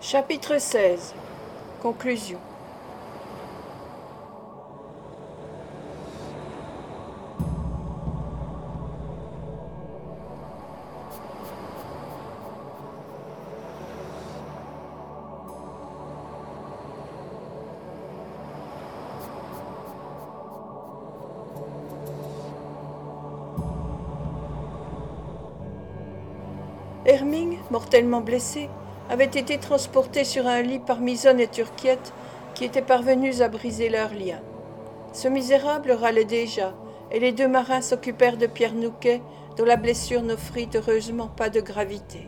Chapitre 16. Conclusion. Herming, mortellement blessé, avait été transporté sur un lit par Misonne et Turquiette, qui étaient parvenus à briser leurs liens. Ce misérable râlait déjà, et les deux marins s'occupèrent de Pierre Nouquet, dont la blessure n'offrit heureusement pas de gravité.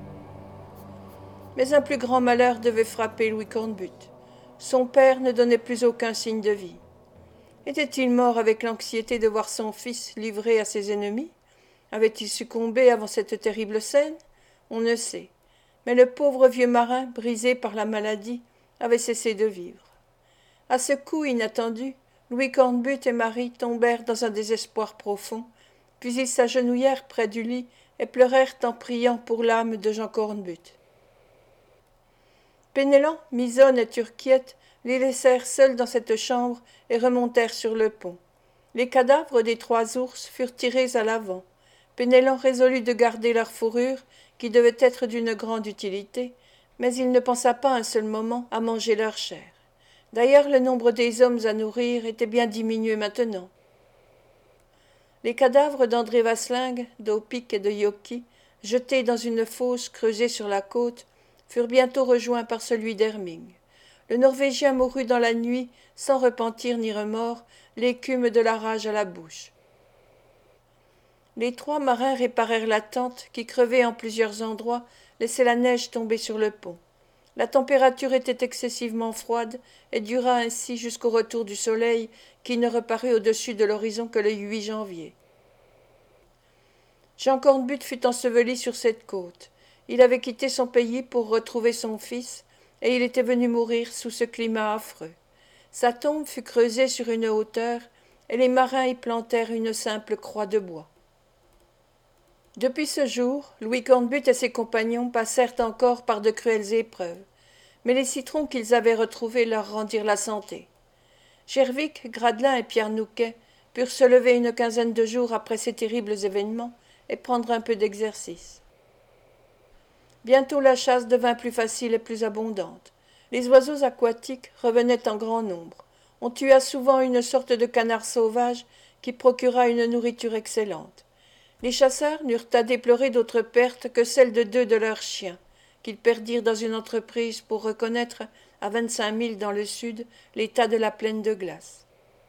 Mais un plus grand malheur devait frapper Louis Cornbutte. Son père ne donnait plus aucun signe de vie. Était-il mort avec l'anxiété de voir son fils livré à ses ennemis? Avait-il succombé avant cette terrible scène? On ne sait. Mais le pauvre vieux marin, brisé par la maladie, avait cessé de vivre. À ce coup inattendu, Louis Cornbutte et Marie tombèrent dans un désespoir profond, puis ils s'agenouillèrent près du lit et pleurèrent en priant pour l'âme de Jean Cornbutte. Penellan, Misonne et Turquiette les laissèrent seuls dans cette chambre et remontèrent sur le pont. Les cadavres des trois ours furent tirés à l'avant. Penellan résolut de garder leur fourrure, qui devait être d'une grande utilité, mais il ne pensa pas un seul moment à manger leur chair. D'ailleurs, le nombre des hommes à nourrir était bien diminué maintenant. Les cadavres d'André Vasling, d'Opic et de Yoki, jetés dans une fosse creusée sur la côte, furent bientôt rejoints par celui d'Herming. Le Norvégien mourut dans la nuit, sans repentir ni remords, l'écume de la rage à la bouche. Les trois marins réparèrent la tente qui, crevée en plusieurs endroits, laissait la neige tomber sur le pont. La température était excessivement froide et dura ainsi jusqu'au retour du soleil qui ne reparut au-dessus de l'horizon que le 8 janvier. Jean Cornbutte fut enseveli sur cette côte. Il avait quitté son pays pour retrouver son fils, et il était venu mourir sous ce climat affreux. Sa tombe fut creusée sur une hauteur, et les marins y plantèrent une simple croix de bois. Depuis ce jour, Louis Cornbutte et ses compagnons passèrent encore par de cruelles épreuves, mais les citrons qu'ils avaient retrouvés leur rendirent la santé. Gervic, Gradelin et Pierre Nouquet purent se lever une quinzaine de jours après ces terribles événements et prendre un peu d'exercice. Bientôt la chasse devint plus facile et plus abondante. Les oiseaux aquatiques revenaient en grand nombre. On tua souvent une sorte de canard sauvage qui procura une nourriture excellente. Les chasseurs n'eurent à déplorer d'autres pertes que celles de deux de leurs chiens, qu'ils perdirent dans une entreprise pour reconnaître, à 25 milles dans le sud, l'état de la plaine de glace.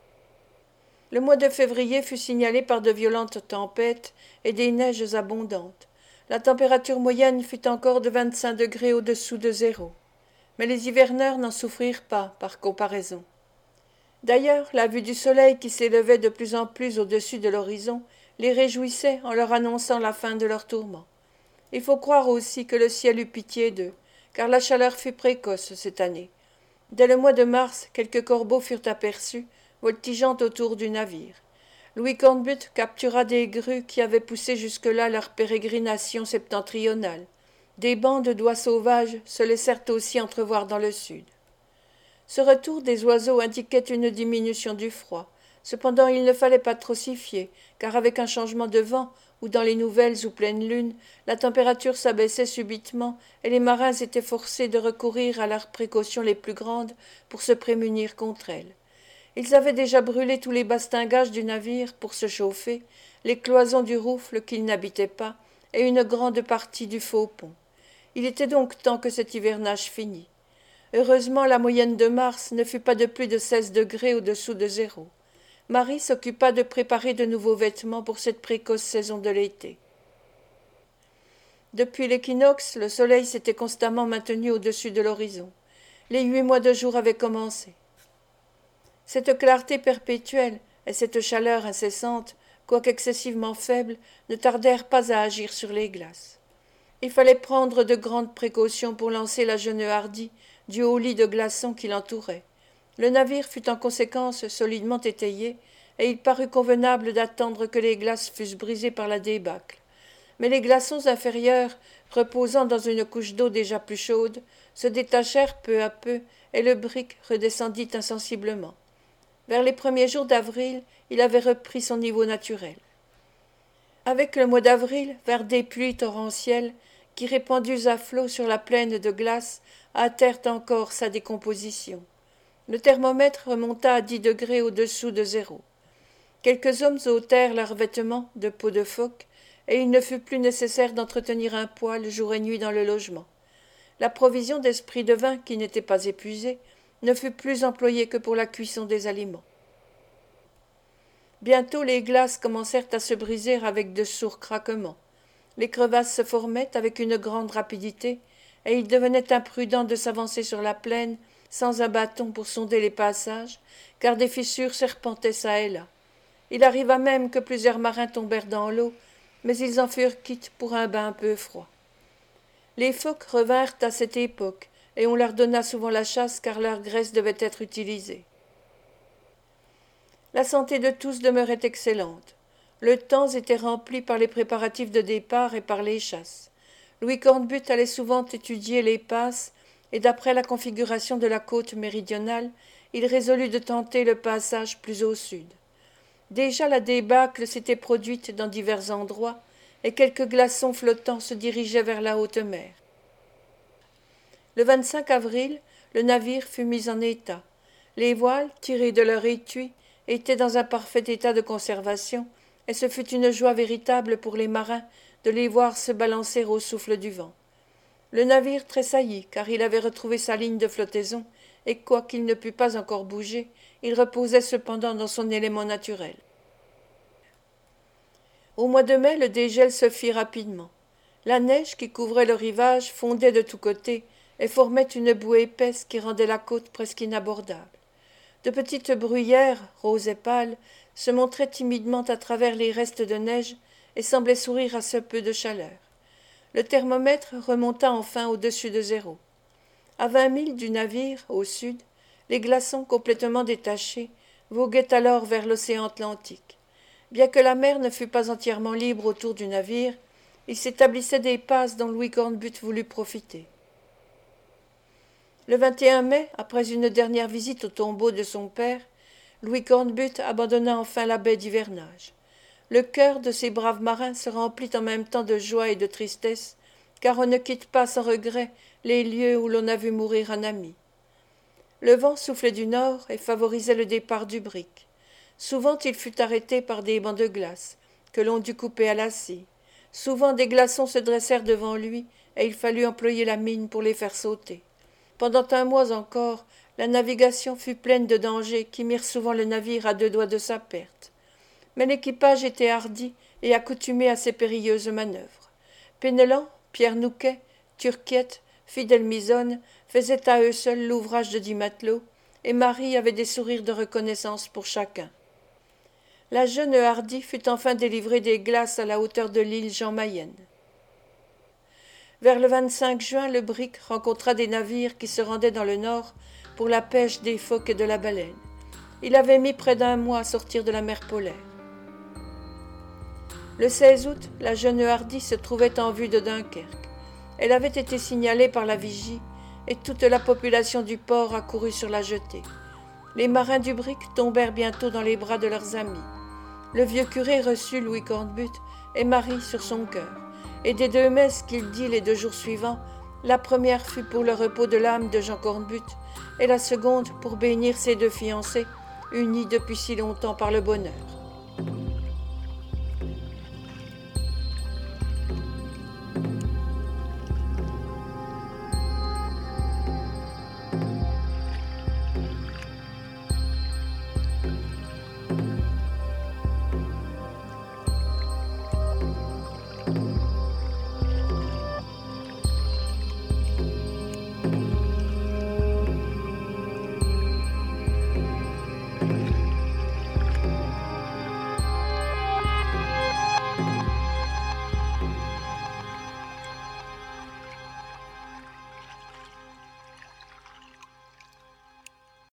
Le mois de février fut signalé par de violentes tempêtes et des neiges abondantes. La température moyenne fut encore de 25 degrés au-dessous de zéro. Mais les hiverneurs n'en souffrirent pas, par comparaison. D'ailleurs, la vue du soleil qui s'élevait de plus en plus au-dessus de l'horizon les réjouissait en leur annonçant la fin de leurs tourments. Il faut croire aussi que le ciel eut pitié d'eux, car la chaleur fut précoce cette année. Dès le mois de mars, quelques corbeaux furent aperçus, voltigeant autour du navire. Louis Cornbutte captura des grues qui avaient poussé jusque-là leur pérégrination septentrionale. Des bandes d'oies sauvages se laissèrent aussi entrevoir dans le sud. Ce retour des oiseaux indiquait une diminution du froid. Cependant il ne fallait pas trop s'y fier, car avec un changement de vent, ou dans les nouvelles ou pleines lunes, la température s'abaissait subitement, et les marins étaient forcés de recourir à leurs précautions les plus grandes pour se prémunir contre elles. Ils avaient déjà brûlé tous les bastingages du navire pour se chauffer, les cloisons du roufle qu'ils n'habitaient pas, et une grande partie du faux pont. Il était donc temps que cet hivernage finît. Heureusement, la moyenne de mars ne fut pas de plus de 16 degrés au-dessous de zéro. Marie s'occupa de préparer de nouveaux vêtements pour cette précoce saison de l'été. Depuis l'équinoxe, le soleil s'était constamment maintenu au-dessus de l'horizon. Les 8 mois de jour avaient commencé. Cette clarté perpétuelle et cette chaleur incessante, quoique excessivement faibles, ne tardèrent pas à agir sur les glaces. Il fallait prendre de grandes précautions pour lancer la jeune Hardy du haut lit de glaçons qui l'entourait. Le navire fut en conséquence solidement étayé, et il parut convenable d'attendre que les glaces fussent brisées par la débâcle. mais les glaçons inférieurs, reposant dans une couche d'eau déjà plus chaude, se détachèrent peu à peu, et le brick redescendit insensiblement. Vers les premiers jours d'avril, il avait repris son niveau naturel. Avec le mois d'avril, vers des pluies torrentielles, qui répandues à flots sur la plaine de glace, hâtèrent encore sa décomposition. Le thermomètre remonta à 10 degrés au-dessous de zéro. Quelques hommes ôtèrent leurs vêtements de peau de phoque, et il ne fut plus nécessaire d'entretenir un poêle jour et nuit dans le logement. La provision d'esprit de vin, qui n'était pas épuisée, ne fut plus employée que pour la cuisson des aliments. Bientôt les glaces commencèrent à se briser avec de sourds craquements. Les crevasses se formaient avec une grande rapidité, et il devenait imprudent de s'avancer sur la plaine sans un bâton pour sonder les passages, car des fissures serpentaient çà et là. Il arriva même que plusieurs marins tombèrent dans l'eau, mais ils en furent quittes pour un bain peu froid. Les phoques revinrent à cette époque, et on leur donna souvent la chasse car leur graisse devait être utilisée. La santé de tous demeurait excellente. Le temps était rempli par les préparatifs de départ et par les chasses. Louis Cornbutte allait souvent étudier les passes, et d'après la configuration de la côte méridionale, il résolut de tenter le passage plus au sud. Déjà la débâcle s'était produite dans divers endroits, et quelques glaçons flottants se dirigeaient vers la haute mer. Le 25 avril, le navire fut mis en état. Les voiles, tirées de leur étui, étaient dans un parfait état de conservation, et ce fut une joie véritable pour les marins de les voir se balancer au souffle du vent. Le navire tressaillit, car il avait retrouvé sa ligne de flottaison, et quoiqu'il ne pût pas encore bouger, il reposait cependant dans son élément naturel. Au mois de mai, le dégel se fit rapidement. La neige qui couvrait le rivage fondait de tous côtés et formait une boue épaisse qui rendait la côte presque inabordable. De petites bruyères, roses et pâles, se montraient timidement à travers les restes de neige et semblaient sourire à ce peu de chaleur. Le thermomètre remonta enfin au-dessus de zéro. À 20 milles du navire, au sud, les glaçons complètement détachés voguaient alors vers l'océan Atlantique. Bien que la mer ne fût pas entièrement libre autour du navire, il s'établissait des passes dont Louis Cornbutte voulut profiter. Le 21 mai, après une dernière visite au tombeau de son père, Louis Cornbutte abandonna enfin la baie d'hivernage. Le cœur de ces braves marins se remplit en même temps de joie et de tristesse, car on ne quitte pas sans regret les lieux où l'on a vu mourir un ami. Le vent soufflait du nord et favorisait le départ du brick. Souvent il fut arrêté par des bancs de glace, que l'on dut couper à la scie. Souvent des glaçons se dressèrent devant lui, et il fallut employer la mine pour les faire sauter. Pendant un mois encore, la navigation fut pleine de dangers qui mirent souvent le navire à 2 doigts de sa perte. Mais l'équipage était hardi et accoutumé à ces périlleuses manœuvres. Penellan, Pierre Nouquet, Turquiette, Fidèle Misonne faisaient à eux seuls l'ouvrage de 10 matelots, et Marie avait des sourires de reconnaissance pour chacun. La jeune Hardy fut enfin délivrée des glaces à la hauteur de l'île Jean-Mayenne. Vers le 25 juin, le brick rencontra des navires qui se rendaient dans le nord pour la pêche des phoques et de la baleine. Il avait mis près d'1 mois à sortir de la mer polaire. Le 16 août, la jeune Hardy se trouvait en vue de Dunkerque. Elle avait été signalée par la vigie, et toute la population du port accourut sur la jetée. Les marins du brick tombèrent bientôt dans les bras de leurs amis. Le vieux curé reçut Louis Cornbutte et Marie sur son cœur, et des 2 messes qu'il dit les 2 jours suivants, la première fut pour le repos de l'âme de Jean Cornbutte, et la seconde pour bénir ses 2 fiancés, unis depuis si longtemps par le bonheur.